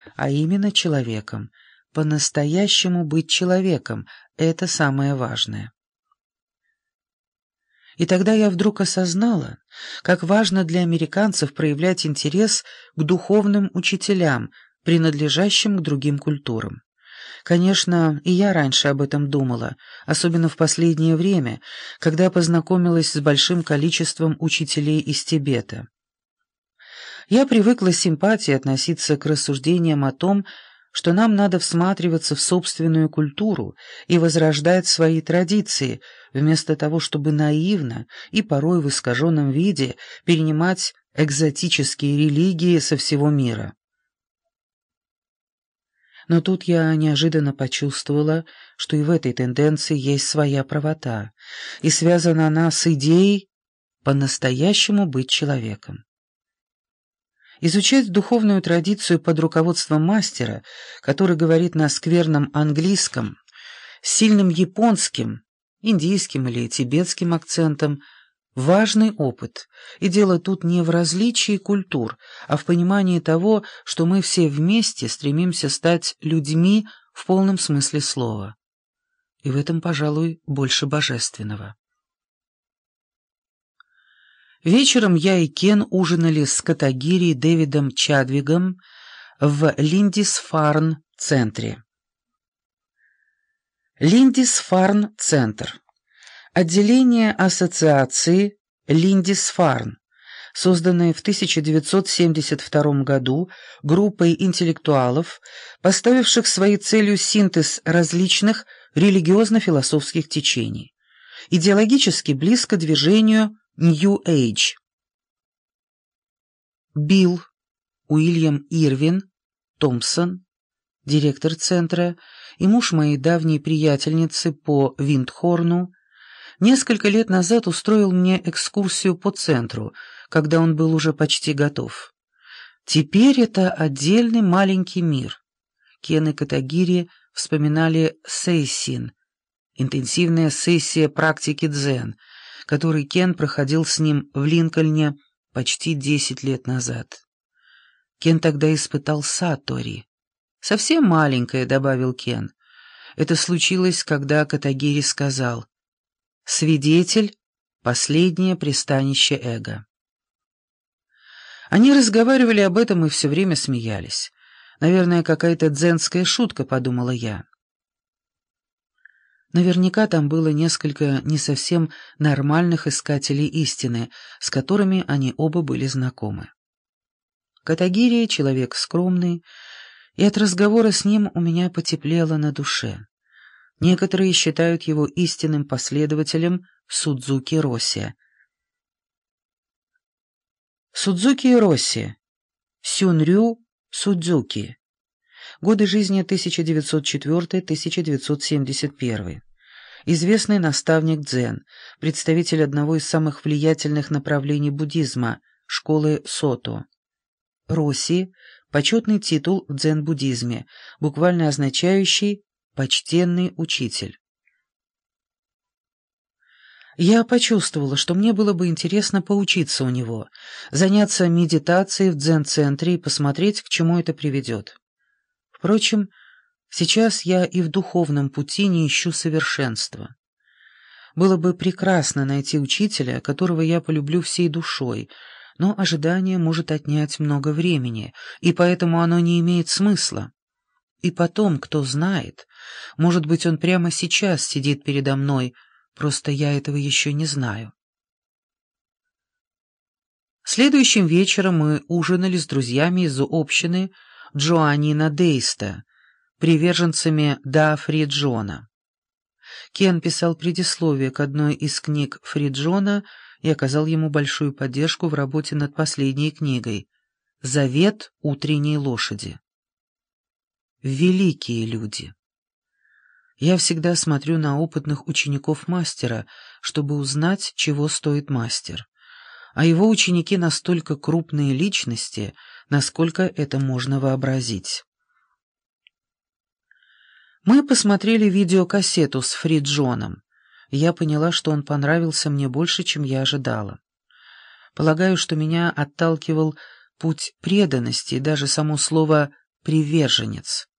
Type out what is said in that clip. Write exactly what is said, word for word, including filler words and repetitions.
а именно человеком. По-настоящему быть человеком — это самое важное. И тогда я вдруг осознала, как важно для американцев проявлять интерес к духовным учителям, принадлежащим к другим культурам. Конечно, и я раньше об этом думала, особенно в последнее время, когда познакомилась с большим количеством учителей из Тибета. Я привыкла с симпатией относиться к рассуждениям о том, что нам надо всматриваться в собственную культуру и возрождать свои традиции, вместо того, чтобы наивно и порой в искаженном виде перенимать экзотические религии со всего мира. Но тут я неожиданно почувствовала, что и в этой тенденции есть своя правота, и связана она с идеей по-настоящему быть человеком. Изучать духовную традицию под руководством мастера, который говорит на скверном английском, с сильным японским, индийским или тибетским акцентом, важный опыт, и дело тут не в различии культур, а в понимании того, что мы все вместе стремимся стать людьми в полном смысле слова. И в этом, пожалуй, больше божественного. Вечером я и Кен ужинали с Катагири и Дэвидом Чадвигом в Линдисфарн-центре. Линдисфарн-центр. Отделение ассоциации Линдисфарн, созданное в тысяча девятьсот семьдесят втором году группой интеллектуалов, поставивших своей целью синтез различных религиозно-философских течений, идеологически близко движению New Age. Билл Уильям Ирвин Томпсон, директор центра и муж моей давней приятельницы по Виндхорну, несколько лет назад устроил мне экскурсию по центру, когда он был уже почти готов. Теперь это отдельный маленький мир. Кен и Катагири вспоминали сейсин, интенсивная сессия практики дзен, который Кен проходил с ним в Линкольне почти десять лет назад. Кен тогда испытал сатори. «Совсем маленькое», — добавил Кен. Это случилось, когда Катагири сказал: «Свидетель — последнее пристанище эго». Они разговаривали об этом и все время смеялись. Наверное, какая-то дзенская шутка, подумала я. Наверняка там было несколько не совсем нормальных искателей истины, с которыми они оба были знакомы. Катагири — человек скромный, и от разговора с ним у меня потеплело на душе. Некоторые считают его истинным последователем Судзуки Росси. Судзуки Росси, Сюнрю Судзуки. Годы жизни тысяча девятьсот четвёртый — тысяча девятьсот семьдесят первый. Известный наставник дзен, представитель одного из самых влиятельных направлений буддизма, школы Сото. Росси — почетный титул в дзен-буддизме, буквально означающий «почтенный учитель». Я почувствовала, что мне было бы интересно поучиться у него, заняться медитацией в дзен-центре и посмотреть, к чему это приведет. Впрочем, сейчас я и в духовном пути не ищу совершенства. Было бы прекрасно найти учителя, которого я полюблю всей душой, но ожидание может отнять много времени, и поэтому оно не имеет смысла. И потом, кто знает, может быть, он прямо сейчас сидит передо мной, просто я этого еще не знаю. Следующим вечером мы ужинали с друзьями из общины Джоанина Дейста, приверженцами Да Фриджона. Кен писал предисловие к одной из книг Фриджона и оказал ему большую поддержку в работе над последней книгой «Завет утренней лошади». Великие люди. Я всегда смотрю на опытных учеников мастера, чтобы узнать, чего стоит мастер. А его ученики настолько крупные личности, насколько это можно вообразить. Мы посмотрели видеокассету с Фриджоном. Я поняла, что он понравился мне больше, чем я ожидала. Полагаю, что меня отталкивал путь преданности, и даже само слово приверженец.